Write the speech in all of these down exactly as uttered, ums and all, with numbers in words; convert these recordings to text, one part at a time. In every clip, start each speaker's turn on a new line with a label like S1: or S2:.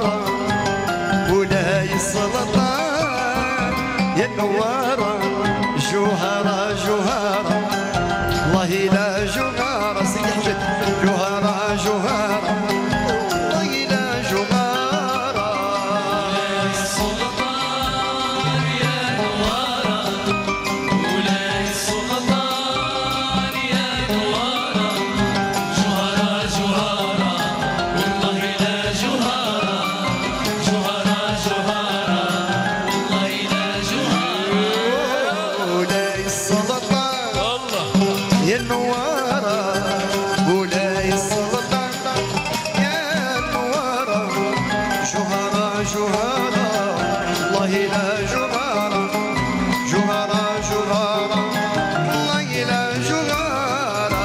S1: نوارة ولاي السلطان يا نوارة جوهرة جوهرة والله لا جوهرة سيدي حمد جوهرة جوهرة والله لا جوهرة
S2: ولاي السلطان يا نوارة ولاي السلطان يا نوارة جوهرة جوهرة والله لا جوهرة جوهرة جوهرة والله لا جوهرة
S1: ولاي السلطان يا نوارة ولاي السلطان يا نوارة جوهرة جوهرة والله لا جوهرة جوهرة جوهرة والله لا جوهرة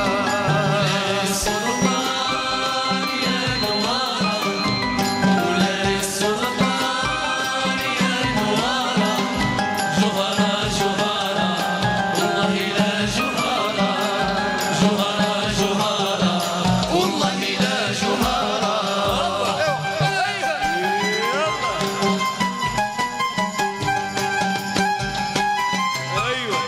S2: السلطان يا نوارة ولاي السلطان يا نوارة جوهرة جوهرة والله لا جوهرة جوهرة جوهرة والله لا جوهرة ايوه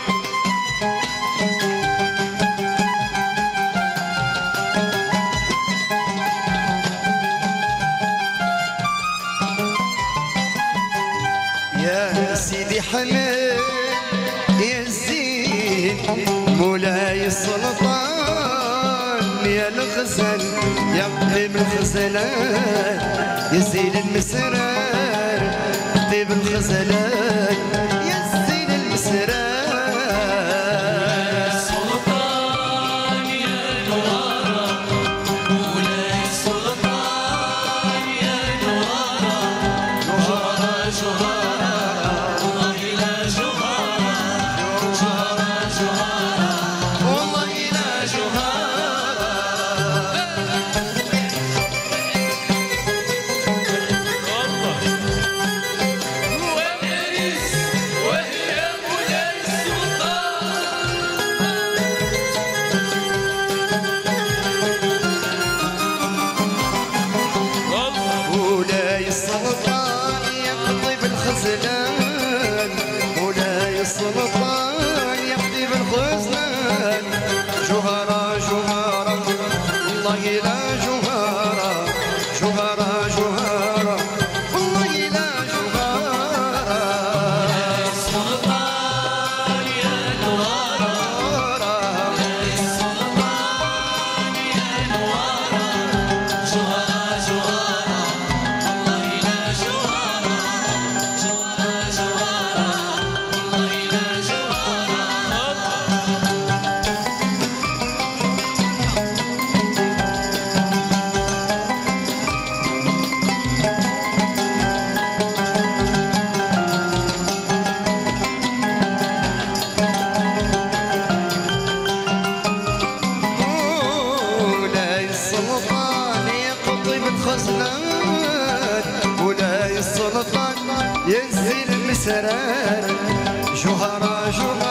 S1: يا سيدي حمد يا الزين مولاي السلطان يا الغزل يا طيب الغزلان يا زين المسرار طيب الغزلان يا زين المسرار
S2: السلطان يا نوارة مولاي السلطان يا نوارة جوهرة جوهرة والله لا جوهرة جوهرة جوهرة والله لا جوهرة هو العريس وهي مولاي السلطان
S1: مولاي السلطان يا طيب الخزلان مولاي السلطان يا طيب الخزلان جوهرة جوهرة والله لا جوهرة جوهرة جوهرة والله لا جوهرة
S2: السلطان يا نوارة السلطان يا نوارة جوهرة جوهرة والله لا جوهرة جوهرة جوهرة والله لا جوهرة
S1: مولاي السلطان يا قطيب الخزلان مولاي السلطان يا زين المسرار جوهرة جوهرة